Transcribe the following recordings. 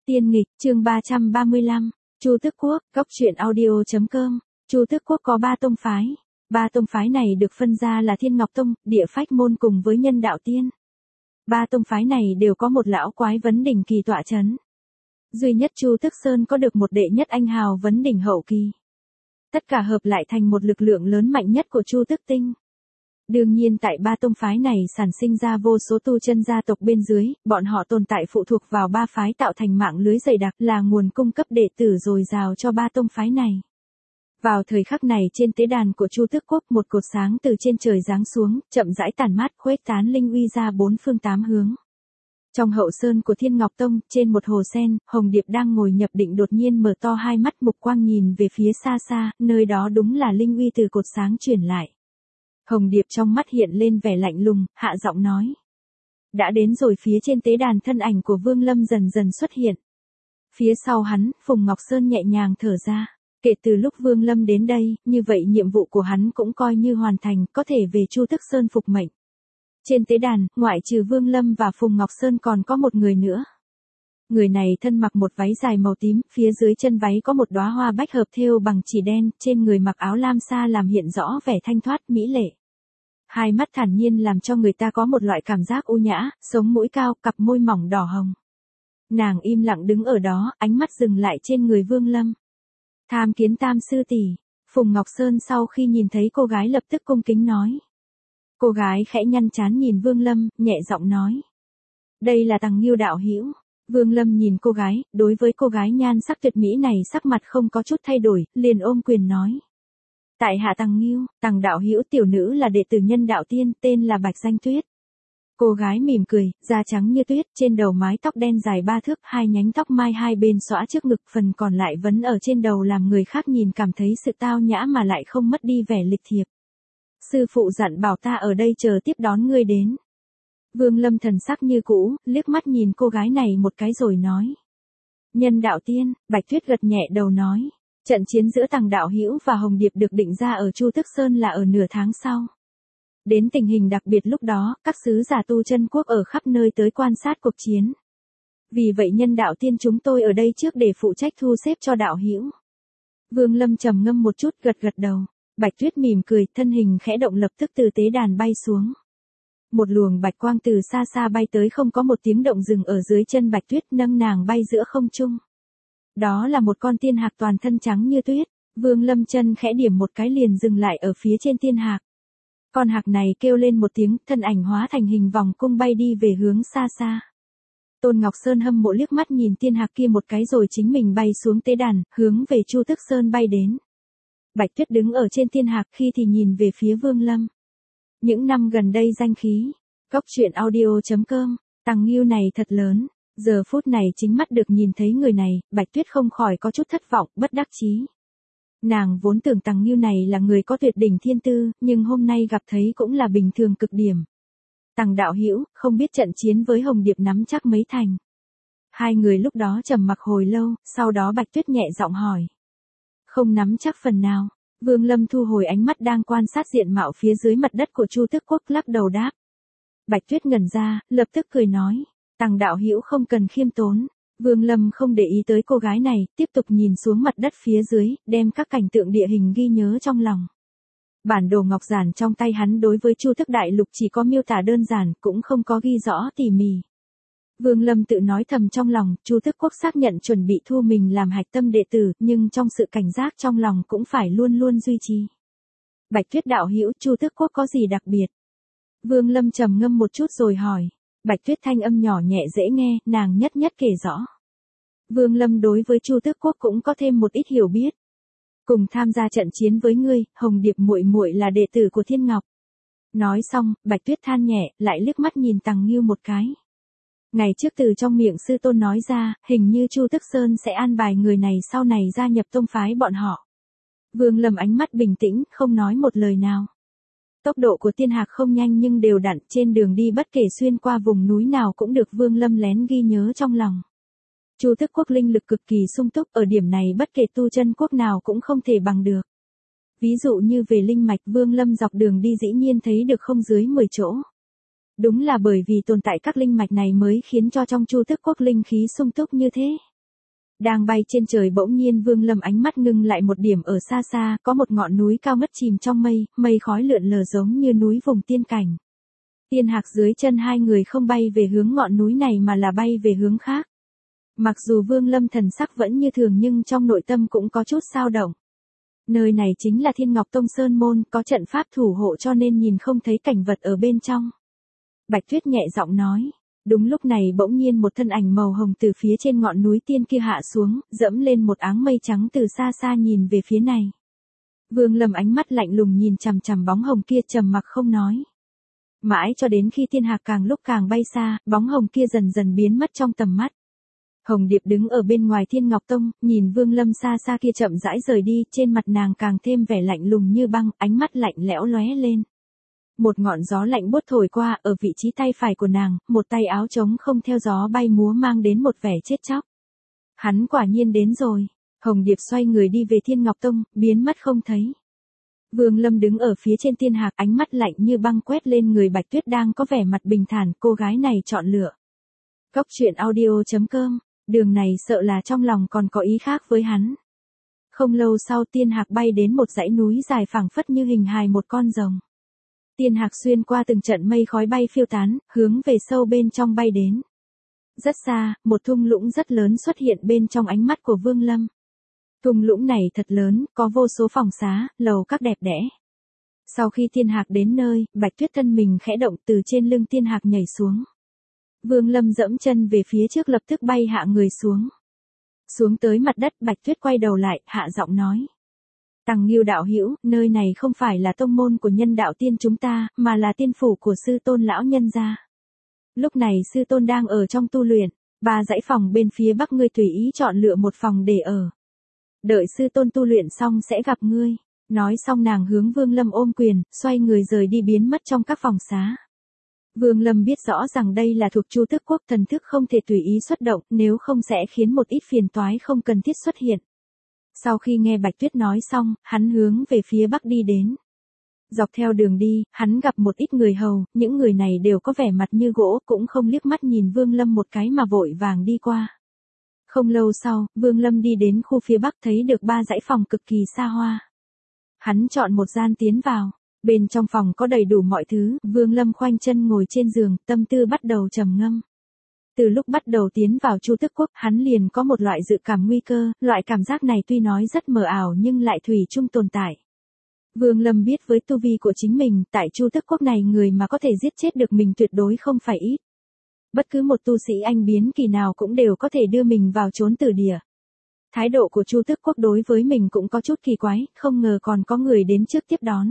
Tiên nghịch, chương 335, Chu Tước Quốc, Cốc truyện audio.com. Chu Tước Quốc có 3 tông phái. 3 tông phái này được phân ra là Thiên Ngọc Tông, Địa Phách Môn cùng với Nhân Đạo Tiên. 3 tông phái này đều có một lão quái vấn đỉnh kỳ tọa chấn. Duy nhất Chu Tước Sơn có được một đệ nhất anh hào vấn đỉnh hậu kỳ. Tất cả hợp lại thành một lực lượng lớn mạnh nhất của Chu Tước Tinh. Đương nhiên tại 3 tông phái này sản sinh ra vô số tu chân gia tộc bên dưới, bọn họ tồn tại phụ thuộc vào 3 phái tạo thành mạng lưới dày đặc là nguồn cung cấp đệ tử dồi dào cho 3 tông phái này. Vào thời khắc này trên tế đàn của Chu Tước Quốc một cột sáng từ trên trời giáng xuống, chậm rãi tản mát khuếch tán linh uy ra 4 phương 8 hướng. Trong hậu sơn của Thiên Ngọc Tông, trên một hồ sen, Hồng Điệp đang ngồi nhập định đột nhiên mở to hai mắt mục quang nhìn về phía xa xa, nơi đó đúng là linh uy từ cột sáng truyền lại. Hồng Điệp trong mắt hiện lên vẻ lạnh lùng, hạ giọng nói. Đã đến rồi. Phía trên tế đàn thân ảnh của Vương Lâm dần dần xuất hiện. Phía sau hắn, Phùng Ngọc Sơn nhẹ nhàng thở ra. Kể từ lúc Vương Lâm đến đây, như vậy nhiệm vụ của hắn cũng coi như hoàn thành, có thể về Chu Tước Sơn phục mệnh. Trên tế đàn, ngoại trừ Vương Lâm và Phùng Ngọc Sơn còn có một người nữa. Người này thân mặc một váy dài màu tím, phía dưới chân váy có một đóa hoa bách hợp thêu bằng chỉ đen, trên người mặc áo lam sa làm hiện rõ vẻ thanh thoát mỹ lệ. Hai mắt thản nhiên làm cho người ta có một loại cảm giác u nhã, sống mũi cao, cặp môi mỏng đỏ hồng. Nàng im lặng đứng ở đó, ánh mắt dừng lại trên người Vương Lâm. Tham kiến Tam sư tỷ. Phùng Ngọc Sơn sau khi nhìn thấy cô gái lập tức cung kính nói. Cô gái khẽ nhăn trán nhìn Vương Lâm, nhẹ giọng nói. Đây là Tằng Nghiêu đạo hữu. Vương Lâm nhìn cô gái, đối với cô gái nhan sắc tuyệt mỹ này sắc mặt không có chút thay đổi, liền ôm quyền nói. Tại hạ Tằng Nghiêu, Tằng đạo hữu tiểu nữ là đệ tử Nhân Đạo Tiên, tên là Bạch Danh Tuyết. Cô gái mỉm cười, da trắng như tuyết, trên đầu mái tóc đen dài 3 thước, 2 nhánh tóc mai hai bên xõa trước ngực, phần còn lại vấn ở trên đầu làm người khác nhìn cảm thấy sự tao nhã mà lại không mất đi vẻ lịch thiệp. Sư phụ dặn bảo ta ở đây chờ tiếp đón ngươi đến. Vương Lâm thần sắc như cũ, liếc mắt nhìn cô gái này một cái rồi nói. Nhân Đạo Tiên. Bạch Tuyết gật nhẹ đầu nói. Trận chiến giữa Tằng đạo hữu và Hồng Điệp được định ra ở Chu Tước Sơn là ở nửa tháng sau. Đến tình hình đặc biệt lúc đó, các sứ giả tu chân quốc ở khắp nơi tới quan sát cuộc chiến. Vì vậy Nhân Đạo Tiên chúng tôi ở đây trước để phụ trách thu xếp cho đạo hữu. Vương Lâm trầm ngâm một chút, gật đầu. Bạch Tuyết mỉm cười, thân hình khẽ động lập tức từ tế đàn bay xuống. Một luồng bạch quang từ xa xa bay tới, không có một tiếng động dừng ở dưới chân Bạch Tuyết, nâng nàng bay giữa không trung. Đó là một con tiên hạc toàn thân trắng như tuyết. Vương Lâm chân khẽ điểm một cái liền dừng lại ở phía trên tiên hạc. Con hạc này kêu lên một tiếng, thân ảnh hóa thành hình vòng cung bay đi về hướng xa xa. Tôn Ngọc Sơn hâm mộ liếc mắt nhìn tiên hạc kia một cái rồi chính mình bay xuống tế đàn, hướng về Chu Tước Sơn bay đến. Bạch Tuyết đứng ở trên tiên hạc khi thì nhìn về phía Vương Lâm. Những năm gần đây danh khí, Cốc truyện audio.com, Tằng Nghiêu này thật lớn. Giờ phút này chính mắt được nhìn thấy người này, Bạch Tuyết không khỏi có chút thất vọng, bất đắc chí. Nàng vốn tưởng Tằng Nghiêu này là người có tuyệt đỉnh thiên tư, nhưng hôm nay gặp thấy cũng là bình thường cực điểm. Tằng đạo hữu, không biết trận chiến với Hồng Điệp nắm chắc mấy thành. Hai người lúc đó trầm mặc hồi lâu, sau đó Bạch Tuyết nhẹ giọng hỏi. Không nắm chắc phần nào. Vương Lâm thu hồi ánh mắt đang quan sát diện mạo phía dưới mặt đất của Chu Tước Quốc, lắc đầu đáp. Bạch Tuyết ngẩn ra, lập tức cười nói. Tằng đạo hữu không cần khiêm tốn. Vương Lâm không để ý tới cô gái này, tiếp tục nhìn xuống mặt đất phía dưới, đem các cảnh tượng địa hình ghi nhớ trong lòng. Bản đồ ngọc giản trong tay hắn đối với Chu Tước Đại Lục chỉ có miêu tả đơn giản, cũng không có ghi rõ tỉ mỉ. Vương Lâm tự nói thầm trong lòng, Chu Tước Quốc xác nhận chuẩn bị thu mình làm hạch tâm đệ tử, nhưng trong sự cảnh giác trong lòng cũng phải luôn luôn duy trì. Bạch Tuyết đạo hữu, Chu Tước Quốc có gì đặc biệt? Vương Lâm trầm ngâm một chút rồi hỏi. Bạch Tuyết thanh âm nhỏ nhẹ dễ nghe, nàng nhất nhất kể rõ. Vương Lâm đối với Chu Tước Quốc cũng có thêm một ít hiểu biết. Cùng tham gia trận chiến với ngươi, Hồng Điệp muội muội là đệ tử của Thiên Ngọc. Nói xong, Bạch Tuyết than nhẹ, lại liếc mắt nhìn Tằng Nghiêu một cái. Ngày trước từ trong miệng sư tôn nói ra, hình như Chu Tước Sơn sẽ an bài người này sau này gia nhập tông phái bọn họ. Vương Lâm ánh mắt bình tĩnh, không nói một lời nào. Tốc độ của tiên hạc không nhanh nhưng đều đặn, trên đường đi bất kể xuyên qua vùng núi nào cũng được Vương Lâm lén ghi nhớ trong lòng. Chu Tước Quốc linh lực cực kỳ sung túc, ở điểm này bất kể tu chân quốc nào cũng không thể bằng được. Ví dụ như về linh mạch, Vương Lâm dọc đường đi dĩ nhiên thấy được không dưới 10 chỗ. Đúng là bởi vì tồn tại các linh mạch này mới khiến cho trong Chu Tước Quốc linh khí sung túc như thế. Đang bay trên trời bỗng nhiên Vương Lâm ánh mắt ngưng lại một điểm ở xa xa, có một ngọn núi cao ngất chìm trong mây, mây khói lượn lờ giống như núi vùng tiên cảnh. Tiên hạc dưới chân hai người không bay về hướng ngọn núi này mà là bay về hướng khác. Mặc dù Vương Lâm thần sắc vẫn như thường nhưng trong nội tâm cũng có chút xao động. Nơi này chính là Thiên Ngọc Tông Sơn Môn, có trận pháp thủ hộ cho nên nhìn không thấy cảnh vật ở bên trong. Bạch Tuyết nhẹ giọng nói. Đúng lúc này bỗng nhiên một thân ảnh màu hồng từ phía trên ngọn núi tiên kia hạ xuống, dẫm lên một áng mây trắng từ xa xa nhìn về phía này. Vương Lâm ánh mắt lạnh lùng nhìn chằm chằm bóng hồng kia trầm mặc không nói. Mãi cho đến khi thiên hạc càng lúc càng bay xa, bóng hồng kia dần dần biến mất trong tầm mắt. Hồng Điệp đứng ở bên ngoài Thiên Ngọc Tông, nhìn Vương Lâm xa xa kia chậm rãi rời đi, trên mặt nàng càng thêm vẻ lạnh lùng như băng, ánh mắt lạnh lẽo lóe lên. Một ngọn gió lạnh buốt thổi qua, ở vị trí tay phải của nàng, một tay áo trống không theo gió bay múa mang đến một vẻ chết chóc. Hắn quả nhiên đến rồi. Hồng Điệp xoay người đi về Thiên Ngọc Tông, biến mất không thấy. Vương Lâm đứng ở phía trên tiên hạc, ánh mắt lạnh như băng quét lên người Bạch Tuyết đang có vẻ mặt bình thản, cô gái này chọn lựa. Cốc truyện audio.com, đường này sợ là trong lòng còn có ý khác với hắn. Không lâu sau tiên hạc bay đến một dãy núi dài phẳng phất như hình hài một con rồng. Tiên hạc xuyên qua từng trận mây khói bay phiêu tán, hướng về sâu bên trong bay đến. Rất xa, một thung lũng rất lớn xuất hiện bên trong ánh mắt của Vương Lâm. Thung lũng này thật lớn, có vô số phòng xá, lầu các đẹp đẽ. Sau khi tiên hạc đến nơi, Bạch Tuyết thân mình khẽ động từ trên lưng tiên hạc nhảy xuống. Vương Lâm dẫm chân về phía trước lập tức bay hạ người xuống. Xuống tới mặt đất Bạch Tuyết quay đầu lại, hạ giọng nói. Tằng Nghiêu đạo hữu, nơi này không phải là tông môn của Nhân Đạo Tiên chúng ta, mà là tiên phủ của sư tôn lão nhân gia. Lúc này sư tôn đang ở trong tu luyện, 3 dãy phòng bên phía bắc ngươi tùy ý chọn lựa một phòng để ở. Đợi sư tôn tu luyện xong sẽ gặp ngươi. Nói xong nàng hướng Vương Lâm ôm quyền, xoay người rời đi biến mất trong các phòng xá. Vương Lâm biết rõ rằng đây là thuộc Chu Tước Quốc, thần thức không thể tùy ý xuất động, nếu không sẽ khiến một ít phiền toái không cần thiết xuất hiện. Sau khi nghe Bạch Tuyết nói xong, hắn hướng về phía bắc đi đến. Dọc theo đường đi, hắn gặp một ít người hầu, những người này đều có vẻ mặt như gỗ, cũng không liếc mắt nhìn Vương Lâm một cái mà vội vàng đi qua. Không lâu sau, Vương Lâm đi đến khu phía bắc thấy được 3 dãy phòng cực kỳ xa hoa. Hắn chọn một gian tiến vào. Bên trong phòng có đầy đủ mọi thứ, Vương Lâm khoanh chân ngồi trên giường, tâm tư bắt đầu trầm ngâm. Từ lúc bắt đầu tiến vào Chu Tước Quốc, hắn liền có một loại dự cảm nguy cơ, loại cảm giác này tuy nói rất mờ ảo nhưng lại thủy chung tồn tại. Vương Lâm biết với tu vi của chính mình, tại Chu Tước Quốc này người mà có thể giết chết được mình tuyệt đối không phải ít. Bất cứ một tu sĩ anh biến kỳ nào cũng đều có thể đưa mình vào chốn tử địa. Thái độ của Chu Tước Quốc đối với mình cũng có chút kỳ quái, không ngờ còn có người đến trước tiếp đón.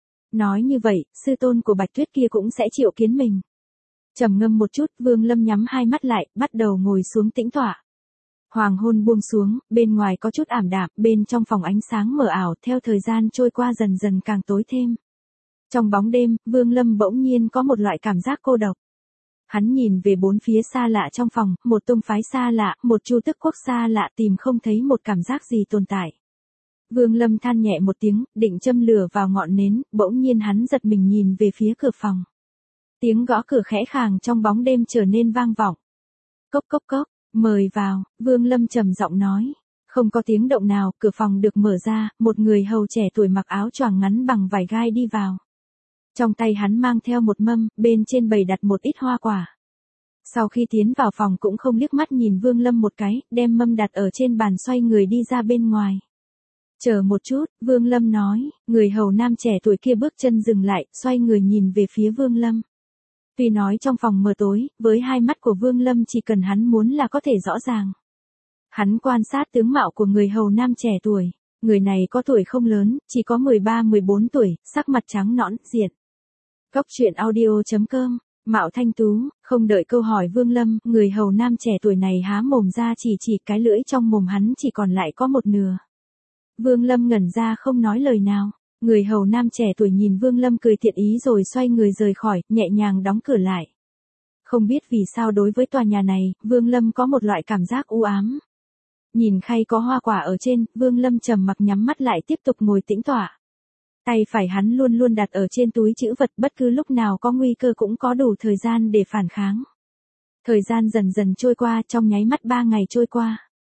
Nói như vậy, sư tôn của Bạch Tuyết kia cũng sẽ triệu kiến mình. Trầm ngâm một chút, Vương Lâm nhắm hai mắt lại, bắt đầu ngồi xuống tĩnh tọa. Hoàng hôn buông xuống, bên ngoài có chút ảm đạm, bên trong phòng ánh sáng mờ ảo, theo thời gian trôi qua dần dần càng tối thêm. Trong bóng đêm, Vương Lâm bỗng nhiên có một loại cảm giác cô độc. Hắn nhìn về bốn phía xa lạ trong phòng, một tông phái xa lạ, một Chu Tước Quốc xa lạ, tìm không thấy một cảm giác gì tồn tại. Vương Lâm than nhẹ một tiếng, định châm lửa vào ngọn nến, bỗng nhiên hắn giật mình nhìn về phía cửa phòng. Tiếng gõ cửa khẽ khàng trong bóng đêm trở nên vang vọng. Cốc cốc cốc, mời vào, Vương Lâm trầm giọng nói. Không có tiếng động nào, cửa phòng được mở ra, một người hầu trẻ tuổi mặc áo choàng ngắn bằng vải gai đi vào. Trong tay hắn mang theo một mâm, bên trên bày đặt một ít hoa quả. Sau khi tiến vào phòng cũng không liếc mắt nhìn Vương Lâm một cái, đem mâm đặt ở trên bàn xoay người đi ra bên ngoài. Chờ một chút, Vương Lâm nói, người hầu nam trẻ tuổi kia bước chân dừng lại, xoay người nhìn về phía Vương Lâm. Tuy nói trong phòng mờ tối, với hai mắt của Vương Lâm chỉ cần hắn muốn là có thể rõ ràng. Hắn quan sát tướng mạo của người hầu nam trẻ tuổi, người này có tuổi không lớn, chỉ có 13-14 tuổi, sắc mặt trắng nõn, diện. Cốc truyện audio.com, Mạo thanh tú, không đợi câu hỏi Vương Lâm, người hầu nam trẻ tuổi này há mồm ra chỉ cái lưỡi trong mồm hắn chỉ còn lại có một nửa. Vương Lâm ngẩn ra không nói lời nào, người hầu nam trẻ tuổi nhìn Vương Lâm cười thiện ý rồi xoay người rời khỏi, nhẹ nhàng đóng cửa lại. Không biết vì sao đối với tòa nhà này, Vương Lâm có một loại cảm giác u ám. Nhìn khay có hoa quả ở trên, Vương Lâm trầm mặc nhắm mắt lại tiếp tục ngồi tĩnh tọa. Tay phải hắn luôn luôn đặt ở trên túi trữ vật, bất cứ lúc nào có nguy cơ cũng có đủ thời gian để phản kháng. Thời gian dần dần trôi qua, trong nháy mắt 3 ngày trôi qua.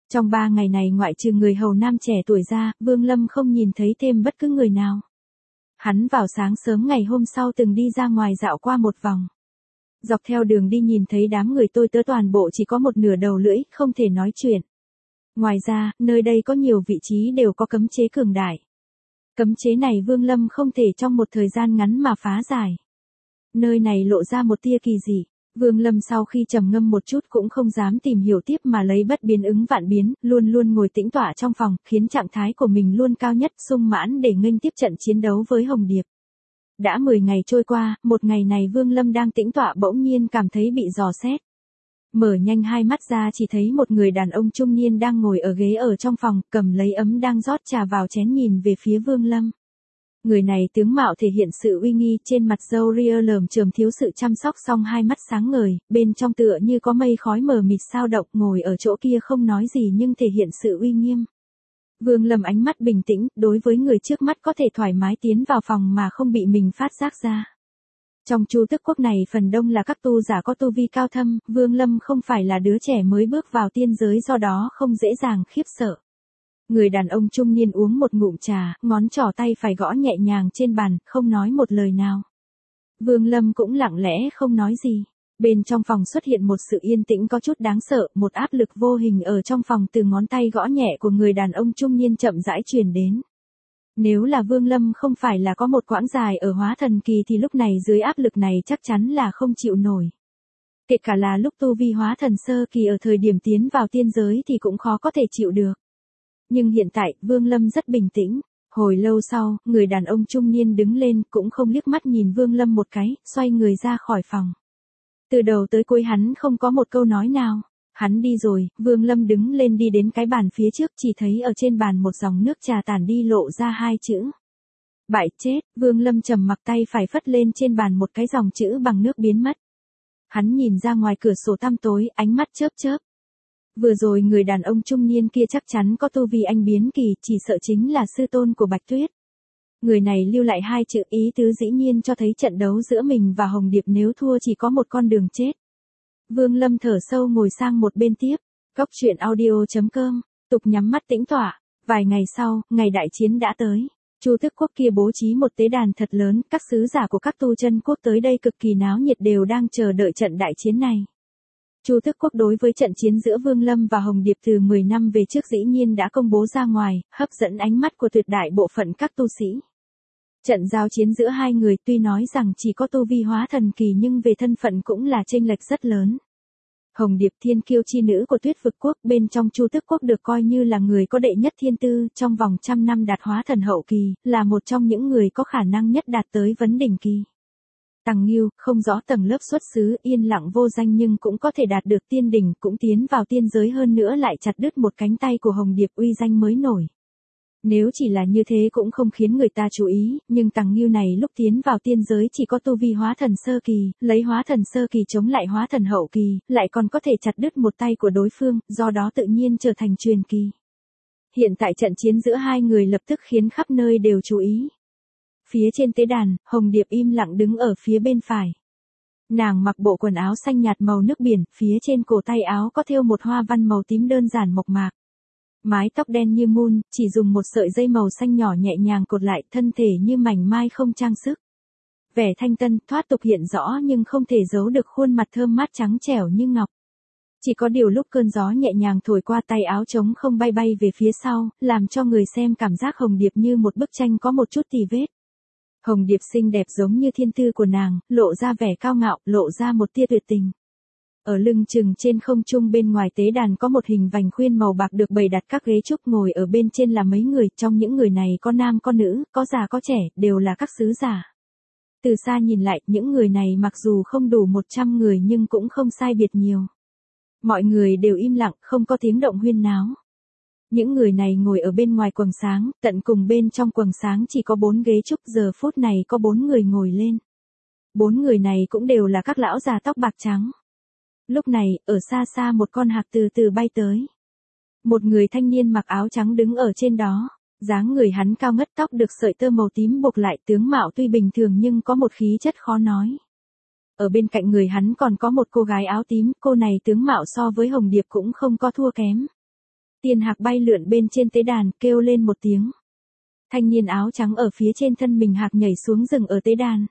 Trong 3 ngày này ngoại trừ người hầu nam trẻ tuổi ra, Vương Lâm không nhìn thấy thêm bất cứ người nào. Hắn vào sáng sớm ngày hôm sau từng đi ra ngoài dạo qua một vòng. Dọc theo đường đi nhìn thấy đám người tôi tớ toàn bộ chỉ có một nửa đầu lưỡi, không thể nói chuyện. Ngoài ra, nơi đây có nhiều vị trí đều có cấm chế cường đại. Cấm chế này Vương Lâm không thể trong một thời gian ngắn mà phá giải. Nơi này lộ ra một tia kỳ dị. Vương Lâm sau khi trầm ngâm một chút cũng không dám tìm hiểu tiếp mà lấy bất biến ứng vạn biến, luôn luôn ngồi tĩnh tọa trong phòng, khiến trạng thái của mình luôn cao nhất sung mãn để nghênh tiếp trận chiến đấu với Hồng Điệp. Đã 10 ngày trôi qua, một ngày này Vương Lâm đang tĩnh tọa bỗng nhiên cảm thấy bị dò xét. Mở nhanh hai mắt ra chỉ thấy một người đàn ông trung niên đang ngồi ở ghế ở trong phòng, cầm lấy ấm đang rót trà vào chén nhìn về phía Vương Lâm. Người này tướng mạo thể hiện sự uy nghi, trên mặt râu ria lởm chởm thiếu sự chăm sóc, song hai mắt sáng ngời, bên trong tựa như có mây khói mờ mịt sao động, ngồi ở chỗ kia không nói gì nhưng thể hiện sự uy nghiêm. Vương Lâm ánh mắt bình tĩnh, đối với người trước mắt có thể thoải mái tiến vào phòng mà không bị mình phát giác ra. Trong Chu Tước Quốc này phần đông là các tu giả có tu vi cao thâm, Vương Lâm không phải là đứa trẻ mới bước vào tiên giới do đó không dễ dàng khiếp sợ. Người đàn ông trung niên uống một ngụm trà, ngón trỏ tay phải gõ nhẹ nhàng trên bàn, không nói một lời nào. Vương Lâm cũng lặng lẽ không nói gì. Bên trong phòng xuất hiện một sự yên tĩnh có chút đáng sợ, một áp lực vô hình ở trong phòng từ ngón tay gõ nhẹ của người đàn ông trung niên chậm rãi truyền đến. Nếu là Vương Lâm không phải là có một quãng dài ở hóa thần kỳ thì lúc này dưới áp lực này chắc chắn là không chịu nổi. Kể cả là lúc tu vi hóa thần sơ kỳ ở thời điểm tiến vào tiên giới thì cũng khó có thể chịu được. Nhưng hiện tại, Vương Lâm rất bình tĩnh. Hồi lâu sau, người đàn ông trung niên đứng lên cũng không liếc mắt nhìn Vương Lâm một cái, xoay người ra khỏi phòng. Từ đầu tới cuối hắn không có một câu nói nào. Hắn đi rồi, Vương Lâm đứng lên đi đến cái bàn phía trước, chỉ thấy ở trên bàn một dòng nước trà tản đi lộ ra hai chữ. Bại chết. Vương Lâm trầm mặc, tay phải phất lên trên bàn một cái dòng chữ bằng nước biến mất. Hắn nhìn ra ngoài cửa sổ tăm tối, ánh mắt chớp chớp. Vừa rồi người đàn ông trung niên kia chắc chắn có tu vi anh biến kỳ, chỉ sợ chính là sư tôn của Bạch Tuyết. Người này lưu lại hai chữ, ý tứ dĩ nhiên cho thấy trận đấu giữa mình và Hồng Điệp nếu thua chỉ có một con đường chết. Vương Lâm thở sâu ngồi sang một bên tiếp. Cốc truyện audio.com, tục nhắm mắt tĩnh tọa. Vài ngày sau, ngày đại chiến đã tới. Chu Tước Quốc kia bố trí một tế đàn thật lớn, các sứ giả của các tu chân quốc tới đây cực kỳ náo nhiệt đều đang chờ đợi trận đại chiến này. Chu Tước Quốc đối với trận chiến giữa Vương Lâm và Hồng Điệp từ 10 năm về trước dĩ nhiên đã công bố ra ngoài, hấp dẫn ánh mắt của tuyệt đại bộ phận các tu sĩ. Trận giao chiến giữa hai người tuy nói rằng chỉ có tu vi hóa thần kỳ nhưng về thân phận cũng là chênh lệch rất lớn. Hồng Điệp thiên kiêu chi nữ của Tuyết Vực Quốc bên trong Chu Tước Quốc được coi như là người có đệ nhất thiên tư, trong vòng 100 năm đạt hóa thần hậu kỳ, là một trong những người có khả năng nhất đạt tới vấn đỉnh kỳ. Tằng Nghiêu, không rõ tầng lớp xuất xứ, yên lặng vô danh nhưng cũng có thể đạt được tiên đỉnh, cũng tiến vào tiên giới hơn nữa lại chặt đứt một cánh tay của Hồng Điệp uy danh mới nổi. Nếu chỉ là như thế cũng không khiến người ta chú ý, nhưng Tằng Nghiêu này lúc tiến vào tiên giới chỉ có tu vi hóa thần sơ kỳ, lấy hóa thần sơ kỳ chống lại hóa thần hậu kỳ, lại còn có thể chặt đứt một tay của đối phương, do đó tự nhiên trở thành truyền kỳ. Hiện tại trận chiến giữa hai người lập tức khiến khắp nơi đều chú ý. Phía trên tế đàn, Hồng Điệp im lặng đứng ở phía bên phải. Nàng mặc bộ quần áo xanh nhạt màu nước biển, phía trên cổ tay áo có thêu một hoa văn màu tím đơn giản mộc mạc. Mái tóc đen như mun, chỉ dùng một sợi dây màu xanh nhỏ nhẹ nhàng cột lại, thân thể như mảnh mai không trang sức. Vẻ thanh tân, thoát tục hiện rõ nhưng không thể giấu được khuôn mặt thơm mát trắng trẻo như ngọc. Chỉ có điều lúc cơn gió nhẹ nhàng thổi qua tay áo trống không bay bay về phía sau, làm cho người xem cảm giác Hồng Điệp như một bức tranh có một chút tì vết. Hồng Điệp xinh đẹp giống như thiên tư của nàng, lộ ra vẻ cao ngạo, lộ ra một tia tuyệt tình. Ở lưng chừng trên không trung bên ngoài tế đàn có một hình vành khuyên màu bạc được bày đặt các ghế trúc, ngồi ở bên trên là mấy người, trong những người này có nam có nữ, có già có trẻ, đều là các sứ giả. Từ xa nhìn lại, những người này mặc dù không đủ 100 người nhưng cũng không sai biệt nhiều. Mọi người đều im lặng, không có tiếng động huyên náo. Những người này ngồi ở bên ngoài quầng sáng, tận cùng bên trong quầng sáng chỉ có 4 ghế trúc, giờ phút này có 4 người ngồi lên. 4 người này cũng đều là các lão già tóc bạc trắng. Lúc này, ở xa xa một con hạc từ từ bay tới. Một người thanh niên mặc áo trắng đứng ở trên đó. Dáng người hắn cao ngất, tóc được sợi tơ màu tím buộc lại, tướng mạo tuy bình thường nhưng có một khí chất khó nói. Ở bên cạnh người hắn còn có một cô gái áo tím, cô này tướng mạo so với Hồng Điệp cũng không có thua kém. Tiên hạc bay lượn bên trên tế đàn, kêu lên một tiếng. Thanh niên áo trắng ở phía trên thân mình hạc nhảy xuống rừng ở tế đàn.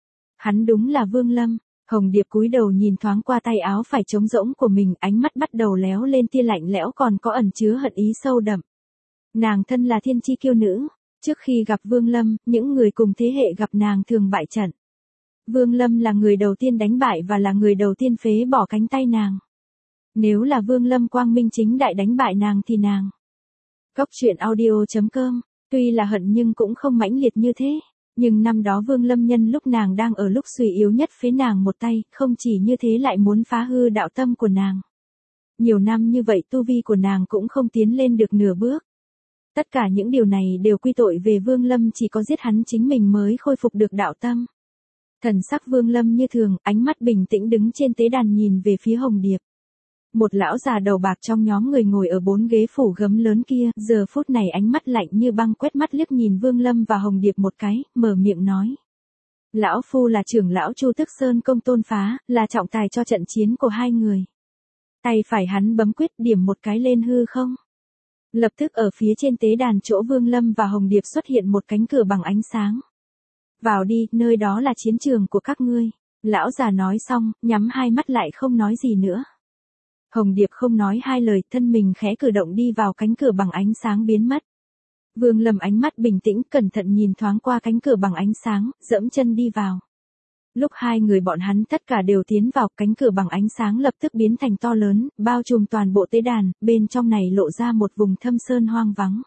Hắn đúng là Vương Lâm. Hồng Điệp cúi đầu nhìn thoáng qua tay áo phải trống rỗng của mình, ánh mắt bắt đầu léo lên tia lạnh lẽo còn có ẩn chứa hận ý sâu đậm. Nàng thân là thiên chi kiêu nữ, trước khi gặp Vương Lâm, những người cùng thế hệ gặp nàng thường bại trận. Vương Lâm là người đầu tiên đánh bại và là người đầu tiên phế bỏ cánh tay nàng. Nếu là Vương Lâm quang minh chính đại đánh bại nàng thì nàng. Cốc truyện audio.com, tuy là hận nhưng cũng không mãnh liệt như thế. Nhưng năm đó Vương Lâm nhân lúc nàng đang ở lúc suy yếu nhất phế nàng một tay, không chỉ như thế lại muốn phá hư đạo tâm của nàng. Nhiều năm như vậy tu vi của nàng cũng không tiến lên được nửa bước. Tất cả những điều này đều quy tội về Vương Lâm, chỉ có giết hắn chính mình mới khôi phục được đạo tâm. Thần sắc Vương Lâm như thường, ánh mắt bình tĩnh đứng trên tế đàn nhìn về phía Hồng Điệp. Một lão già đầu bạc trong nhóm người ngồi ở 4 ghế phủ gấm lớn kia, giờ phút này ánh mắt lạnh như băng quét mắt liếc nhìn Vương Lâm và Hồng Điệp một cái, mở miệng nói. Lão phu là trưởng lão Chu Tức Sơn Công Tôn Phá, là trọng tài cho trận chiến của hai người. Tay phải hắn bấm quyết điểm một cái lên hư không. Lập tức ở phía trên tế đàn chỗ Vương Lâm và Hồng Điệp xuất hiện một cánh cửa bằng ánh sáng. Vào đi, nơi đó là chiến trường của các ngươi. Lão già nói xong, nhắm hai mắt lại không nói gì nữa. Hồng Điệp không nói hai lời, thân mình khẽ cử động đi vào cánh cửa bằng ánh sáng biến mất. Vương Lâm ánh mắt bình tĩnh, cẩn thận nhìn thoáng qua cánh cửa bằng ánh sáng, dẫm chân đi vào. Lúc hai người bọn hắn tất cả đều tiến vào, cánh cửa bằng ánh sáng lập tức biến thành to lớn, bao trùm toàn bộ tế đàn, bên trong này lộ ra một vùng thâm sơn hoang vắng.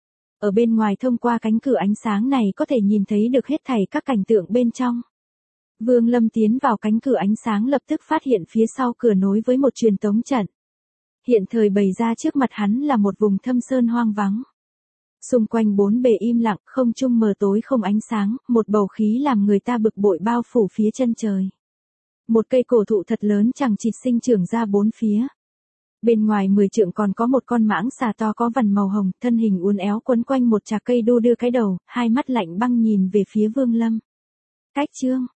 Ở bên ngoài thông qua cánh cửa ánh sáng này có thể nhìn thấy được hết thảy các cảnh tượng bên trong. Vương Lâm tiến vào cánh cửa ánh sáng lập tức phát hiện phía sau cửa nối với một truyền tống trận. Hiện thời bày ra trước mặt hắn là một vùng thâm sơn hoang vắng. Xung quanh bốn bề im lặng, không trung mờ tối không ánh sáng, một bầu khí làm người ta bực bội bao phủ phía chân trời. Một cây cổ thụ thật lớn chằng chịt sinh trưởng ra bốn phía. Bên ngoài 10 trượng còn có một con mãng xà to có vằn màu hồng, thân hình uốn éo quấn quanh một chạc cây đu đưa cái đầu, hai mắt lạnh băng nhìn về phía Vương Lâm. Cách chương